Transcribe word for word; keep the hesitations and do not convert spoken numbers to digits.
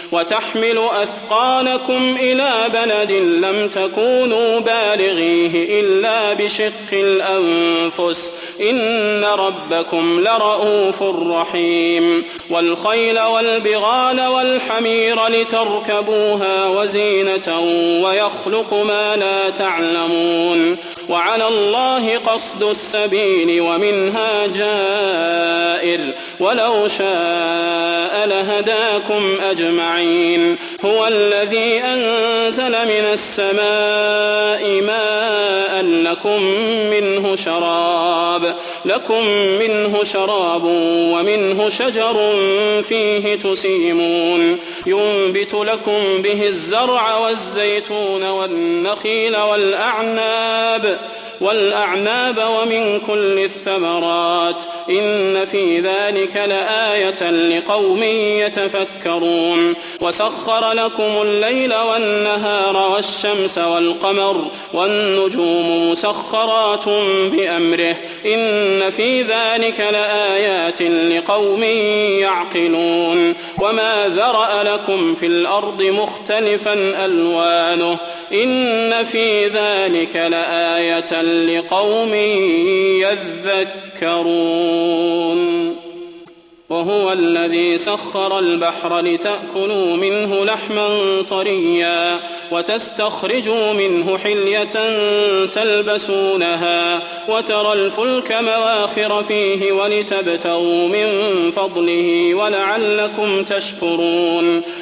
وتحمل أثقالكم إلى بلد لم تكونوا بالغيه إلا بشق الأنفس إن ربكم لرؤوف رحيم والخيل والبغال والحمير لتركبوها وزينة ويخلق ما لا تعلمون وعلى الله قصد السبيل ومنها جائر ولو شاء لهداكم أجمعين هو الذي أنزل من السماء ماء لكم منه شراب لكم منه شراب ومنه شجر فيه تسيمون ينبت لكم به الزرع والزيتون والنخيل والأعناب والأعناب ومن كل الثمرات إن في ذلك لآية لقوم يتفكرون وسخر لكم الليل والنهار والشمس والقمر والنجوم مسخرات بأمره إن في ذلك لآيات لقوم يعقلون وما ذرأ لكم في الأرض مختلفا ألوانه إن في ذلك لآية لقوم يذكرون وهو الذي سخر البحر لتأكلوا منه لحما طريا وتستخرجوا منه حلية تلبسونها وترى الفلك مواخر فيه ولتبتغوا من فضله ولعلكم تشكرون